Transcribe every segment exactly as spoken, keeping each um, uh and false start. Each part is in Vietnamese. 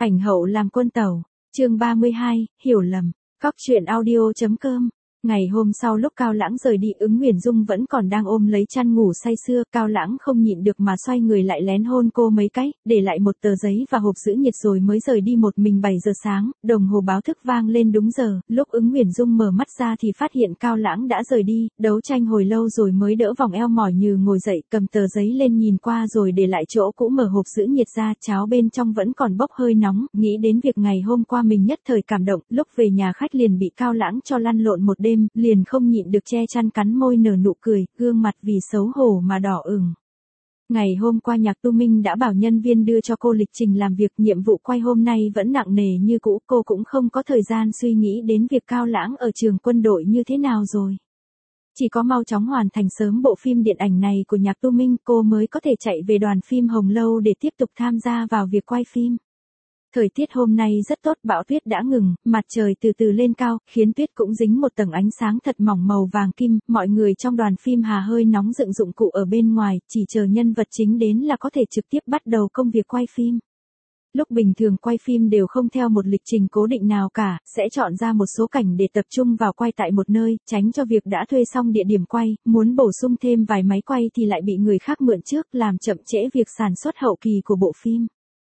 Ảnh hậu làm quân tẩu, chương ba mươi hai, hiểu lầm, cóc truyện audio.com. Ngày hôm sau lúc Cao Lãng rời đi, Ứng Huyền Dung vẫn còn đang ôm lấy chăn ngủ say sưa, Cao Lãng không nhịn được mà xoay người lại lén hôn cô mấy cái, để lại một tờ giấy và hộp giữ nhiệt rồi mới rời đi một mình. Bảy giờ sáng, đồng hồ báo thức vang lên đúng giờ, lúc Ứng Huyền Dung mở mắt ra thì phát hiện Cao Lãng đã rời đi, đấu tranh hồi lâu rồi mới đỡ vòng eo mỏi nhừ ngồi dậy, cầm tờ giấy lên nhìn qua rồi để lại chỗ cũ, mở hộp giữ nhiệt ra, cháo bên trong vẫn còn bốc hơi nóng, nghĩ đến việc ngày hôm qua mình nhất thời cảm động, lúc về nhà khách liền bị Cao Lãng cho lăn lộn một đêm, liền không nhịn được che chăn cắn môi nở nụ cười, gương mặt vì xấu hổ mà đỏ ửng. Ngày hôm qua Nhạc Tu Minh đã bảo nhân viên đưa cho cô lịch trình làm việc, nhiệm vụ quay hôm nay vẫn nặng nề như cũ, cô cũng không có thời gian suy nghĩ đến việc Cao Lãng ở trường quân đội như thế nào rồi. Chỉ có mau chóng hoàn thành sớm bộ phim điện ảnh này của Nhạc Tu Minh, cô mới có thể chạy về đoàn phim Hồng Lâu để tiếp tục tham gia vào việc quay phim. Thời tiết hôm nay rất tốt, bão tuyết đã ngừng, mặt trời từ từ lên cao, khiến tuyết cũng dính một tầng ánh sáng thật mỏng màu vàng kim, mọi người trong đoàn phim hà hơi nóng dựng dụng cụ ở bên ngoài, chỉ chờ nhân vật chính đến là có thể trực tiếp bắt đầu công việc quay phim. Lúc bình thường quay phim đều không theo một lịch trình cố định nào cả, sẽ chọn ra một số cảnh để tập trung vào quay tại một nơi, tránh cho việc đã thuê xong địa điểm quay, muốn bổ sung thêm vài máy quay thì lại bị người khác mượn trước, làm chậm trễ việc sản xuất hậu kỳ của bộ phim.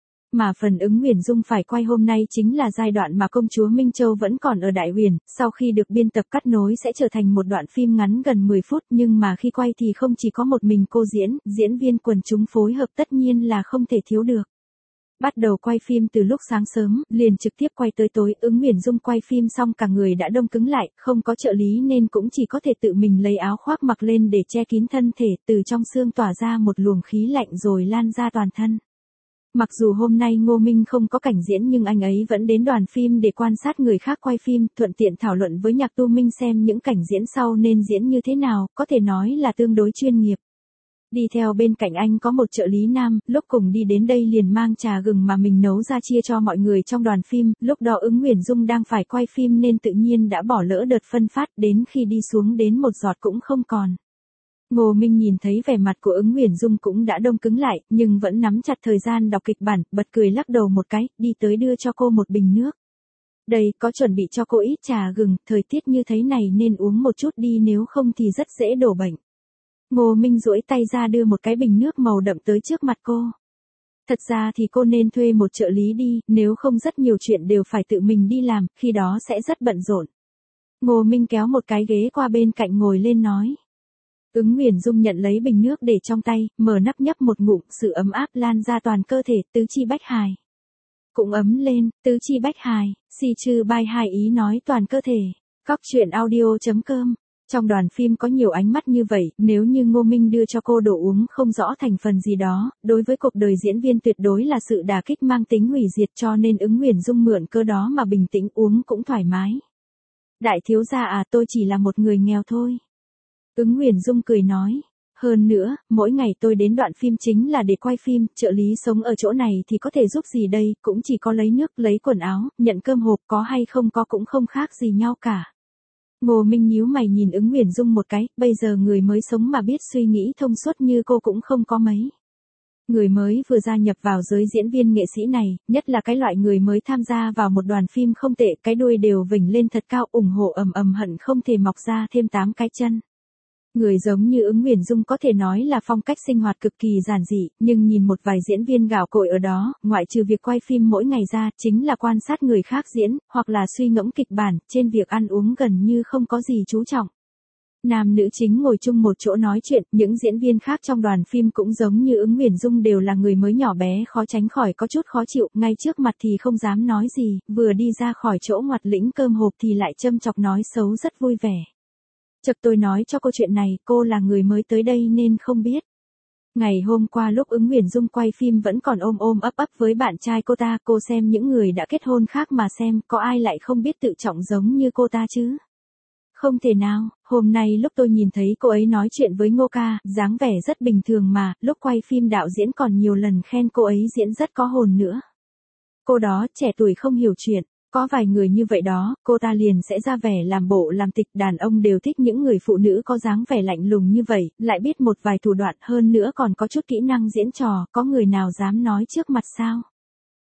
Mà phần Ứng Huyền Dung phải quay hôm nay chính là giai đoạn mà công chúa Minh Châu vẫn còn ở Đại Huyền, sau khi được biên tập cắt nối sẽ trở thành một đoạn phim ngắn gần mười phút, nhưng mà khi quay thì không chỉ có một mình cô diễn, diễn viên quần chúng phối hợp tất nhiên là không thể thiếu được. Bắt đầu quay phim từ lúc sáng sớm, liền trực tiếp quay tới tối, Ứng Huyền Dung quay phim xong cả người đã đông cứng lại, không có trợ lý nên cũng chỉ có thể tự mình lấy áo khoác mặc lên để che kín thân thể, từ trong xương tỏa ra một luồng khí lạnh rồi lan ra toàn thân. Mặc dù hôm nay Ngô Minh không có cảnh diễn nhưng anh ấy vẫn đến đoàn phim để quan sát người khác quay phim, thuận tiện thảo luận với Nhạc Tu Minh xem những cảnh diễn sau nên diễn như thế nào, có thể nói là tương đối chuyên nghiệp. Đi theo bên cạnh anh có một trợ lý nam, lúc cùng đi đến đây liền mang trà gừng mà mình nấu ra chia cho mọi người trong đoàn phim, lúc đó Ứng Huyền Dung đang phải quay phim nên tự nhiên đã bỏ lỡ đợt phân phát, đến khi đi xuống đến một giọt cũng không còn. Ngô Minh nhìn thấy vẻ mặt của Ứng Huyền Dung cũng đã đông cứng lại, nhưng vẫn nắm chặt thời gian đọc kịch bản, bật cười lắc đầu một cái, đi tới đưa cho cô một bình nước. Đây, có chuẩn bị cho cô ít trà gừng, thời tiết như thế này nên uống một chút đi nếu không thì rất dễ đổ bệnh. Ngô Minh duỗi tay ra đưa một cái bình nước màu đậm tới trước mặt cô. Thật ra thì cô nên thuê một trợ lý đi, nếu không rất nhiều chuyện đều phải tự mình đi làm, khi đó sẽ rất bận rộn. Ngô Minh kéo một cái ghế qua bên cạnh ngồi lên nói. Ứng Huyền Dung nhận lấy bình nước để trong tay, mở nắp nhấp một ngụm, sự ấm áp lan ra toàn cơ thể, tứ chi bách hài. Cũng ấm lên, tứ chi bách hài, si chư bai hai ý nói toàn cơ thể. Cóc truyện audio.com. Trong đoàn phim có nhiều ánh mắt như vậy, nếu như Ngô Minh đưa cho cô đồ uống không rõ thành phần gì đó, đối với cuộc đời diễn viên tuyệt đối là sự đả kích mang tính hủy diệt, cho nên Ứng Huyền Dung mượn cơ đó mà bình tĩnh uống cũng thoải mái. Đại thiếu gia à, tôi chỉ là một người nghèo thôi. Ứng Huyền Dung cười nói, hơn nữa, mỗi ngày tôi đến đoạn phim chính là để quay phim, trợ lý sống ở chỗ này thì có thể giúp gì đây, cũng chỉ có lấy nước, lấy quần áo, nhận cơm hộp, có hay không có cũng không khác gì nhau cả. Ngô Minh nhíu mày nhìn Ứng Huyền Dung một cái, bây giờ người mới sống mà biết suy nghĩ thông suốt như cô cũng không có mấy. Người mới vừa gia nhập vào giới diễn viên nghệ sĩ này, nhất là cái loại người mới tham gia vào một đoàn phim không tệ, cái đuôi đều vểnh lên thật cao, ủng hộ ầm ầm hận không thể mọc ra thêm tám cái chân. Người giống như Ứng Huyền Dung có thể nói là phong cách sinh hoạt cực kỳ giản dị, nhưng nhìn một vài diễn viên gạo cội ở đó, ngoại trừ việc quay phim mỗi ngày ra, chính là quan sát người khác diễn, hoặc là suy ngẫm kịch bản, trên việc ăn uống gần như không có gì chú trọng. Nam nữ chính ngồi chung một chỗ nói chuyện, những diễn viên khác trong đoàn phim cũng giống như Ứng Huyền Dung đều là người mới nhỏ bé, khó tránh khỏi có chút khó chịu, ngay trước mặt thì không dám nói gì, vừa đi ra khỏi chỗ ngoặt lĩnh cơm hộp thì lại châm chọc nói xấu rất vui vẻ. Chợt tôi nói cho cô chuyện này, cô là người mới tới đây nên không biết. Ngày hôm qua lúc Ứng Huyền Dung quay phim vẫn còn ôm ôm ấp ấp với bạn trai cô ta, cô xem những người đã kết hôn khác mà xem, có ai lại không biết tự trọng giống như cô ta chứ? Không thể nào, hôm nay lúc tôi nhìn thấy cô ấy nói chuyện với Ngô ca, dáng vẻ rất bình thường mà, lúc quay phim đạo diễn còn nhiều lần khen cô ấy diễn rất có hồn nữa. Cô đó trẻ tuổi không hiểu chuyện. Có vài người như vậy đó, cô ta liền sẽ ra vẻ làm bộ làm tịch, đàn ông đều thích những người phụ nữ có dáng vẻ lạnh lùng như vậy, lại biết một vài thủ đoạn hơn nữa còn có chút kỹ năng diễn trò, có người nào dám nói trước mặt sao?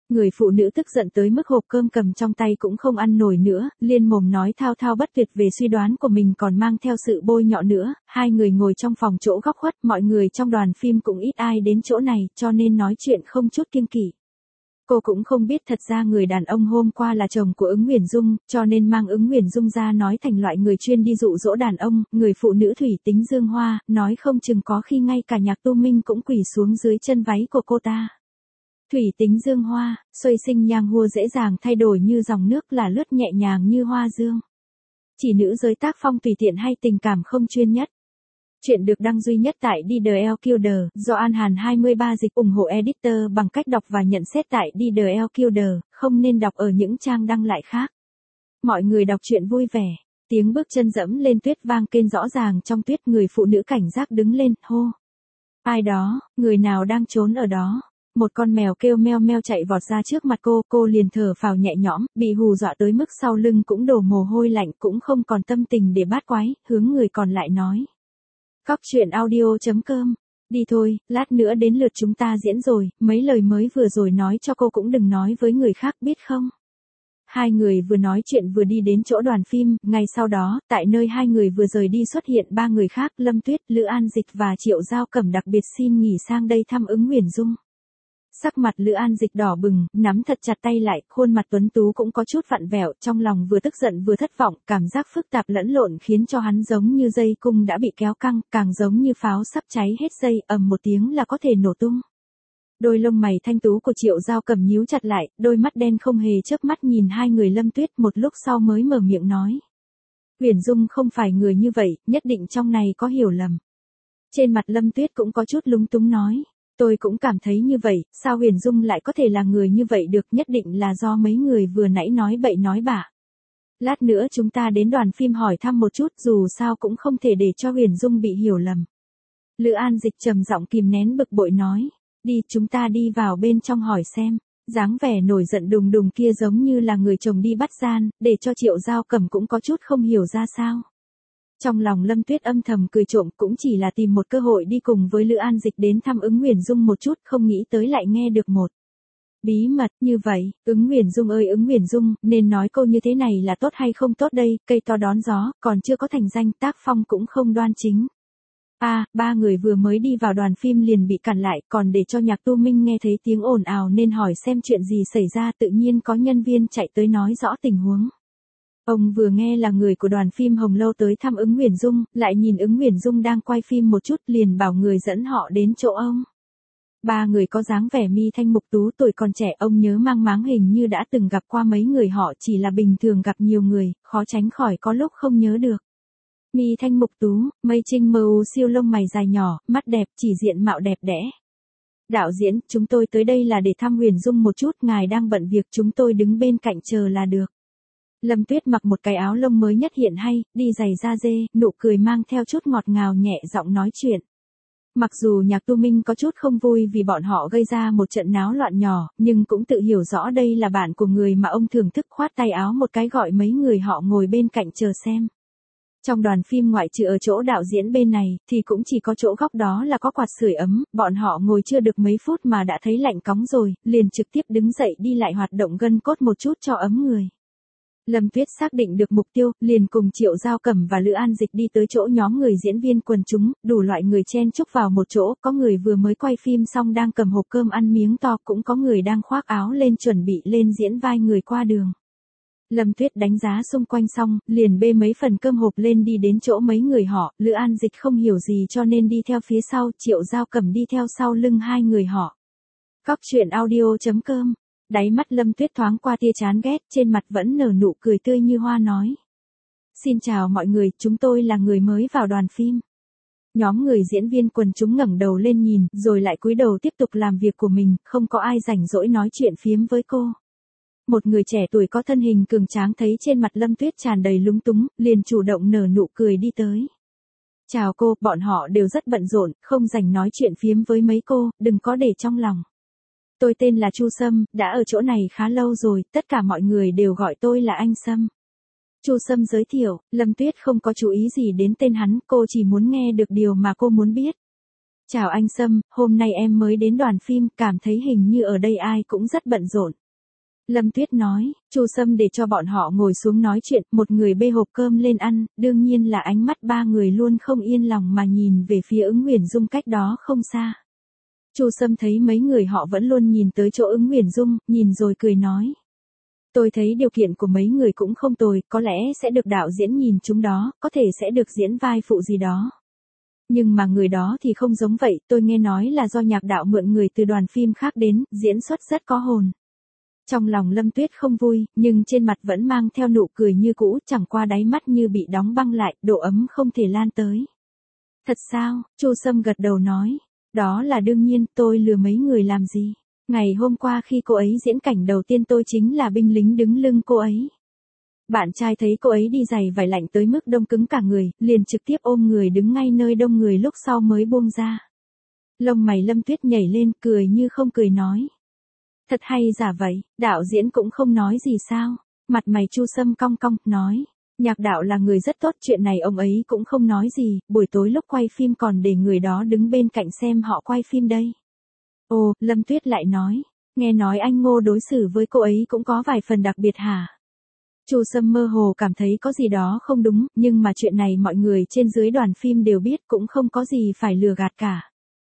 Người phụ nữ tức giận tới mức hộp cơm cầm trong tay cũng không ăn nổi nữa, liên mồm nói thao thao bất tuyệt về suy đoán của mình còn mang theo sự bôi nhọ nữa. Hai người ngồi trong phòng chỗ góc khuất, mọi người trong đoàn phim cũng ít ai đến chỗ này, cho nên nói chuyện không chút kiêng kỵ. Cô cũng không biết thật ra người đàn ông hôm qua là chồng của Ứng Nguyễn Dung, cho nên mang Ứng Nguyễn Dung ra nói thành loại người chuyên đi dụ dỗ đàn ông. Người phụ nữ thủy tính dương hoa, nói không chừng có khi ngay cả Nhạc Tu Minh cũng quỳ xuống dưới chân váy của cô ta. Thủy tính dương hoa, xuôi sinh nhang hua dễ dàng thay đổi như dòng nước, là lướt nhẹ nhàng như hoa dương. Chỉ nữ giới tác phong tùy tiện hay tình cảm không chuyên nhất. Chuyện được đăng duy nhất tại D D L Killer, do An Hàn hai mươi ba dịch, ủng hộ editor bằng cách đọc và nhận xét tại D D L Killer, không nên đọc ở những trang đăng lại khác. Mọi người đọc truyện vui vẻ. Tiếng bước chân dẫm lên tuyết vang kên rõ ràng trong tuyết, người phụ nữ cảnh giác đứng lên, hô. Ai đó, người nào đang trốn ở đó? Một con mèo kêu meo meo chạy vọt ra trước mặt cô, cô liền thở phào nhẹ nhõm, bị hù dọa tới mức sau lưng cũng đổ mồ hôi lạnh, cũng không còn tâm tình để bát quái, hướng người còn lại nói. Cóc truyện audio chấm com. Đi thôi, lát nữa đến lượt chúng ta diễn rồi, mấy lời mới vừa rồi nói cho cô cũng đừng nói với người khác biết không. Hai người vừa nói chuyện vừa đi đến chỗ đoàn phim, ngay sau đó, tại nơi hai người vừa rời đi xuất hiện ba người khác, Lâm Tuyết, Lữ An Dịch và Triệu Giao Cẩm đặc biệt xin nghỉ sang đây thăm Ứng Nguyễn Dung. Sắc mặt Lữ An Dịch đỏ bừng, nắm thật chặt tay lại, khuôn mặt tuấn tú cũng có chút vặn vẹo, trong lòng vừa tức giận vừa thất vọng, cảm giác phức tạp lẫn lộn khiến cho hắn giống như dây cung đã bị kéo căng, càng giống như pháo sắp cháy hết dây, ầm một tiếng là có thể nổ tung. Đôi lông mày thanh tú của Triệu Giao Cẩm nhíu chặt lại, đôi mắt đen không hề chớp mắt nhìn hai người Lâm Tuyết, một lúc sau mới mở miệng nói. Huyền Dung không phải người như vậy, nhất định trong này có hiểu lầm. Trên mặt Lâm Tuyết cũng có chút lúng túng nói. Tôi cũng cảm thấy như vậy, sao Huyền Dung lại có thể là người như vậy được, nhất định là do mấy người vừa nãy nói bậy nói bạ. Lát nữa chúng ta đến đoàn phim hỏi thăm một chút, dù sao cũng không thể để cho Huyền Dung bị hiểu lầm. Lữ An Dịch trầm giọng kìm nén bực bội nói, đi chúng ta đi vào bên trong hỏi xem. Dáng vẻ nổi giận đùng đùng kia giống như là người chồng đi bắt gian, để cho Triệu Giao Cẩm cũng có chút không hiểu ra sao. Trong lòng Lâm Tuyết âm thầm cười trộm, cũng chỉ là tìm một cơ hội đi cùng với Lữ An Dịch đến thăm Ứng Nguyễn Dung một chút, không nghĩ tới lại nghe được một bí mật như vậy. Ứng Nguyễn Dung ơi Ứng Nguyễn Dung, nên nói câu như thế này là tốt hay không tốt đây, cây to đón gió, còn chưa có thành danh, tác phong cũng không đoan chính. A, à, ba người vừa mới đi vào đoàn phim liền bị cản lại, còn để cho Nhạc Tu Minh nghe thấy tiếng ồn ào nên hỏi xem chuyện gì xảy ra, tự nhiên có nhân viên chạy tới nói rõ tình huống. Ông vừa nghe là người của đoàn phim Hồng Lâu tới thăm Ứng Nguyễn Dung, lại nhìn Ứng Nguyễn Dung đang quay phim một chút liền bảo người dẫn họ đến chỗ ông. Ba người có dáng vẻ mi thanh mục tú, tuổi còn trẻ, ông nhớ mang máng hình như đã từng gặp qua mấy người họ, chỉ là bình thường gặp nhiều người, khó tránh khỏi có lúc không nhớ được. Mi thanh mục tú, mây trinh mờ u, siêu lông mày dài nhỏ, mắt đẹp, chỉ diện mạo đẹp đẽ. Đạo diễn, chúng tôi tới đây là để thăm Huyền Dung một chút, ngài đang bận việc, chúng tôi đứng bên cạnh chờ là được. Lâm Tuyết mặc một cái áo lông mới nhất hiện hay, đi giày da dê, nụ cười mang theo chút ngọt ngào nhẹ giọng nói chuyện. Mặc dù Nhạc Tu Minh có chút không vui vì bọn họ gây ra một trận náo loạn nhỏ, nhưng cũng tự hiểu rõ đây là bạn của người mà ông thưởng thức, khoát tay áo một cái gọi mấy người họ ngồi bên cạnh chờ xem. Trong đoàn phim ngoại trừ ở chỗ đạo diễn bên này, thì cũng chỉ có chỗ góc đó là có quạt sưởi ấm, bọn họ ngồi chưa được mấy phút mà đã thấy lạnh cóng rồi, liền trực tiếp đứng dậy đi lại hoạt động gân cốt một chút cho ấm người. Lâm Tuyết xác định được mục tiêu, liền cùng Triệu Giao Cẩm và Lữ An Dịch đi tới chỗ nhóm người diễn viên quần chúng, đủ loại người chen chúc vào một chỗ, có người vừa mới quay phim xong đang cầm hộp cơm ăn miếng to, cũng có người đang khoác áo lên chuẩn bị lên diễn vai người qua đường. Lâm Tuyết đánh giá xung quanh xong, liền bê mấy phần cơm hộp lên đi đến chỗ mấy người họ, Lữ An Dịch không hiểu gì cho nên đi theo phía sau, Triệu Giao Cẩm đi theo sau lưng hai người họ. Cóc truyện audio chấm com. Đáy mắt Lâm Tuyết thoáng qua tia chán ghét, trên mặt vẫn nở nụ cười tươi như hoa nói. Xin chào mọi người, chúng tôi là người mới vào đoàn phim. Nhóm người diễn viên quần chúng ngẩng đầu lên nhìn, rồi lại cúi đầu tiếp tục làm việc của mình, không có ai rảnh rỗi nói chuyện phiếm với cô. Một người trẻ tuổi có thân hình cường tráng thấy trên mặt Lâm Tuyết tràn đầy lúng túng, liền chủ động nở nụ cười đi tới. Chào cô, bọn họ đều rất bận rộn, không rảnh nói chuyện phiếm với mấy cô, đừng có để trong lòng. Tôi tên là Chu Sâm, đã ở chỗ này khá lâu rồi, tất cả mọi người đều gọi tôi là anh Sâm. Chu Sâm giới thiệu, Lâm Tuyết không có chú ý gì đến tên hắn, cô chỉ muốn nghe được điều mà cô muốn biết. Chào anh Sâm, hôm nay em mới đến đoàn phim, cảm thấy hình như ở đây ai cũng rất bận rộn. Lâm Tuyết nói, Chu Sâm để cho bọn họ ngồi xuống nói chuyện, một người bê hộp cơm lên ăn, đương nhiên là ánh mắt ba người luôn không yên lòng mà nhìn về phía Ứng Uyển Dung cách đó không xa. Chu Sâm thấy mấy người họ vẫn luôn nhìn tới chỗ Ứng Uyển Dung, nhìn rồi cười nói. Tôi thấy điều kiện của mấy người cũng không tồi, có lẽ sẽ được đạo diễn nhìn chúng đó, có thể sẽ được diễn vai phụ gì đó. Nhưng mà người đó thì không giống vậy, tôi nghe nói là do nhạc đạo mượn người từ đoàn phim khác đến, diễn xuất rất có hồn. Trong lòng Lâm Tuyết không vui, nhưng trên mặt vẫn mang theo nụ cười như cũ, chẳng qua đáy mắt như bị đóng băng lại, độ ấm không thể lan tới. Thật sao? Chu Sâm gật đầu nói. Đó là đương nhiên, tôi lừa mấy người làm gì? Ngày hôm qua khi cô ấy diễn cảnh đầu tiên tôi chính là binh lính đứng lưng cô ấy. Bạn trai thấy cô ấy đi giày vải lạnh tới mức đông cứng cả người, liền trực tiếp ôm người đứng ngay nơi đông người lúc sau mới buông ra. Lông mày Lâm Tuyết nhảy lên, cười như không cười nói. Thật hay giả vậy, đạo diễn cũng không nói gì sao? Mặt mày Chu Sâm cong cong, nói. Nhạc đạo là người rất tốt, chuyện này ông ấy cũng không nói gì, buổi tối lúc quay phim còn để người đó đứng bên cạnh xem họ quay phim đây. Ồ, Lâm Tuyết lại nói, nghe nói anh Ngô đối xử với cô ấy cũng có vài phần đặc biệt hả? Chu Sâm mơ hồ cảm thấy có gì đó không đúng, nhưng mà chuyện này mọi người trên dưới đoàn phim đều biết, cũng không có gì phải lừa gạt cả.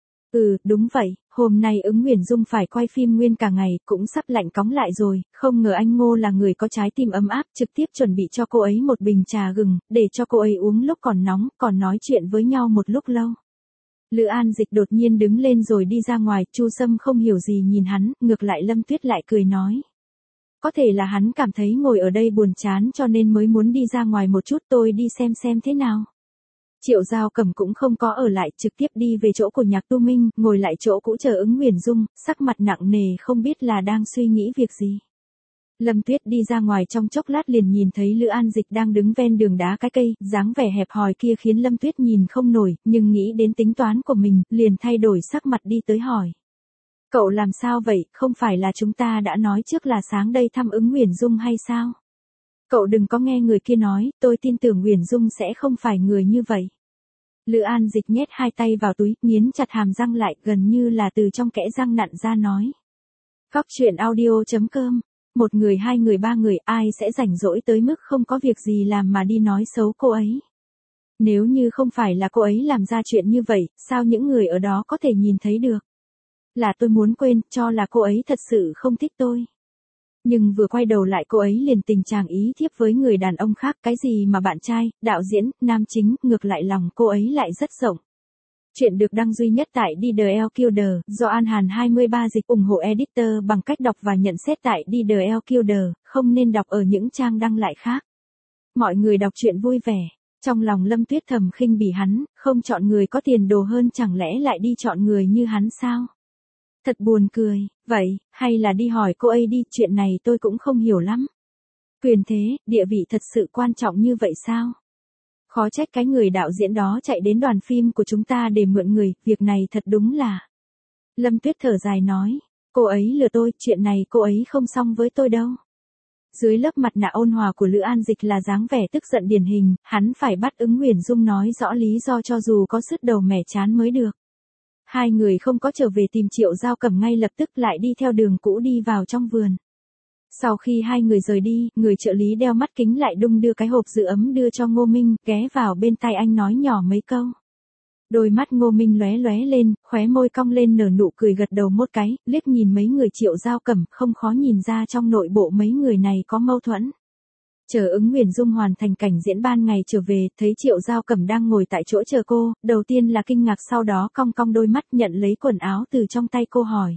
Ừ, đúng vậy, hôm nay Ứng Uyển Dung phải quay phim nguyên cả ngày, cũng sắp lạnh cóng lại rồi, không ngờ anh Ngô là người có trái tim ấm áp, trực tiếp chuẩn bị cho cô ấy một bình trà gừng, để cho cô ấy uống lúc còn nóng, còn nói chuyện với nhau một lúc lâu. Lữ An Dịch đột nhiên đứng lên rồi đi ra ngoài, Chu Sâm không hiểu gì nhìn hắn, ngược lại Lâm Tuyết lại cười nói. Có thể là hắn cảm thấy ngồi ở đây buồn chán cho nên mới muốn đi ra ngoài một chút, tôi đi xem xem thế nào. Triệu Giao Cầm cũng không có ở lại, trực tiếp đi về chỗ của Nhạc Tu Minh, ngồi lại chỗ cũ chờ Ứng Uyển Dung, sắc mặt nặng nề không biết là đang suy nghĩ việc gì. Lâm Tuyết đi ra ngoài trong chốc lát liền nhìn thấy Lữ An Dịch đang đứng ven đường đá cái cây, dáng vẻ hẹp hòi kia khiến Lâm Tuyết nhìn không nổi, nhưng nghĩ đến tính toán của mình, liền thay đổi sắc mặt đi tới hỏi. Cậu làm sao vậy, không phải là chúng ta đã nói trước là sáng đây thăm Ứng Uyển Dung hay sao? Cậu đừng có nghe người kia nói, tôi tin tưởng Uyển Dung sẽ không phải người như vậy. Lữ An Dịch nhét hai tay vào túi, nghiến chặt hàm răng lại, gần như là từ trong kẽ răng nặn ra nói. Góc truyện audio chấm com, một người hai người ba người, ai sẽ rảnh rỗi tới mức không có việc gì làm mà đi nói xấu cô ấy. Nếu như không phải là cô ấy làm ra chuyện như vậy, sao những người ở đó có thể nhìn thấy được? Là tôi muốn quên, cho là cô ấy thật sự không thích tôi. Nhưng vừa quay đầu lại cô ấy liền tình trạng ý thiếp với người đàn ông khác, cái gì mà bạn trai, đạo diễn, nam chính, ngược lại lòng cô ấy lại rất rộng. Chuyện được đăng duy nhất tại D D L Killer, do An Hàn hai mươi ba dịch, ủng hộ editor bằng cách đọc và nhận xét tại D D L Killer, không nên đọc ở những trang đăng lại khác. Mọi người đọc truyện vui vẻ. Trong lòng Lâm Tuyết thầm khinh bỉ hắn, không chọn người có tiền đồ hơn chẳng lẽ lại đi chọn người như hắn sao? Thật buồn cười, vậy, hay là đi hỏi cô ấy đi, chuyện này tôi cũng không hiểu lắm. Quyền thế, địa vị thật sự quan trọng như vậy sao? Khó trách cái người đạo diễn đó chạy đến đoàn phim của chúng ta để mượn người, việc này thật đúng là. Lâm Tuyết thở dài nói, cô ấy lừa tôi, chuyện này cô ấy không xong với tôi đâu. Dưới lớp mặt nạ ôn hòa của Lữ An Dịch là dáng vẻ tức giận điển hình, hắn phải bắt Ứng Uyển Dung nói rõ lý do cho dù có sứt đầu mẻ chán mới được. Hai người không có trở về tìm Triệu Giao Cầm ngay lập tức lại đi theo đường cũ đi vào trong vườn. Sau khi hai người rời đi, người trợ lý đeo mắt kính lại đung đưa cái hộp giữ ấm đưa cho Ngô Minh, ghé vào bên tai anh nói nhỏ mấy câu. Đôi mắt Ngô Minh lóe lóe lên, khóe môi cong lên nở nụ cười gật đầu một cái, liếc nhìn mấy người Triệu Giao Cầm, không khó nhìn ra trong nội bộ mấy người này có mâu thuẫn. Chờ Ứng Uyển Dung hoàn thành cảnh diễn ban ngày trở về, thấy Triệu Giao Cầm đang ngồi tại chỗ chờ cô, đầu tiên là kinh ngạc sau đó cong cong đôi mắt nhận lấy quần áo từ trong tay cô hỏi.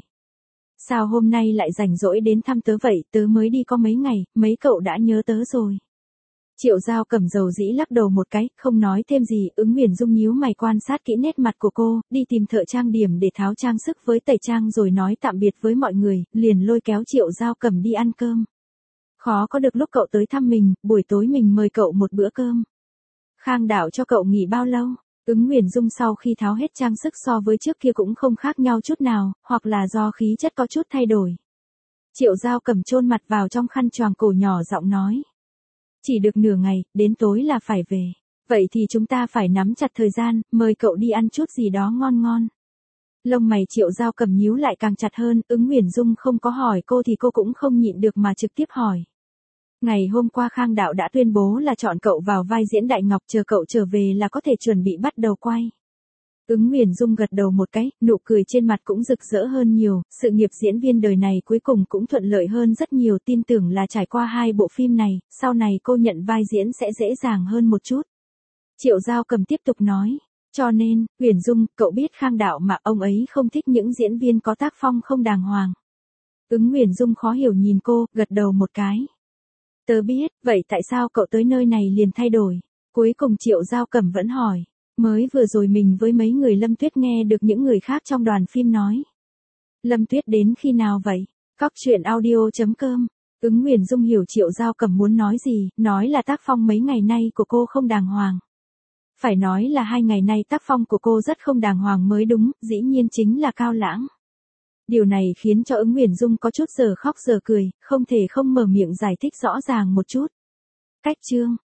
Sao hôm nay lại rảnh rỗi đến thăm tớ vậy, tớ mới đi có mấy ngày, mấy cậu đã nhớ tớ rồi. Triệu Giao Cầm dầu dĩ lắc đầu một cái, không nói thêm gì, Ứng Uyển Dung nhíu mày quan sát kỹ nét mặt của cô, đi tìm thợ trang điểm để tháo trang sức với tẩy trang rồi nói tạm biệt với mọi người, liền lôi kéo Triệu Giao Cầm đi ăn cơm. Khó có được lúc cậu tới thăm mình, buổi tối mình mời cậu một bữa cơm. Khang Đạo cho cậu nghỉ bao lâu? Ứng Uyển Dung sau khi tháo hết trang sức so với trước kia cũng không khác nhau chút nào, hoặc là do khí chất có chút thay đổi. Triệu Giao Cầm chôn mặt vào trong khăn choàng cổ nhỏ giọng nói. Chỉ được nửa ngày, đến tối là phải về. Vậy thì chúng ta phải nắm chặt thời gian, mời cậu đi ăn chút gì đó ngon ngon. Lông mày Triệu Giao Cầm nhíu lại càng chặt hơn, Ứng Nguyễn Dung không có hỏi cô thì cô cũng không nhịn được mà trực tiếp hỏi. Ngày hôm qua Khang Đạo đã tuyên bố là chọn cậu vào vai diễn Đại Ngọc, chờ cậu trở về là có thể chuẩn bị bắt đầu quay. Ứng Nguyễn Dung gật đầu một cái, nụ cười trên mặt cũng rực rỡ hơn nhiều, sự nghiệp diễn viên đời này cuối cùng cũng thuận lợi hơn rất nhiều, tin tưởng là trải qua hai bộ phim này, sau này cô nhận vai diễn sẽ dễ dàng hơn một chút. Triệu Giao Cầm tiếp tục nói, cho nên, Nguyễn Dung, cậu biết Khang Đạo mà ông ấy không thích những diễn viên có tác phong không đàng hoàng. Ứng Nguyễn Dung khó hiểu nhìn cô, gật đầu một cái. Tớ biết, vậy tại sao cậu tới nơi này liền thay đổi? Cuối cùng Triệu Giao Cầm vẫn hỏi. Mới vừa rồi mình với mấy người Lâm Tuyết nghe được những người khác trong đoàn phim nói. Lâm Tuyết đến khi nào vậy? Cóc truyện audio chấm com. Ứng Nguyễn Dung hiểu Triệu Giao Cầm muốn nói gì, nói là tác phong mấy ngày nay của cô không đàng hoàng. Phải nói là hai ngày nay tác phong của cô rất không đàng hoàng mới đúng, dĩ nhiên chính là Cao Lãng. Điều này khiến cho Ứng Nguyễn Dung có chút giờ khóc giờ cười, không thể không mở miệng giải thích rõ ràng một chút. Cách chương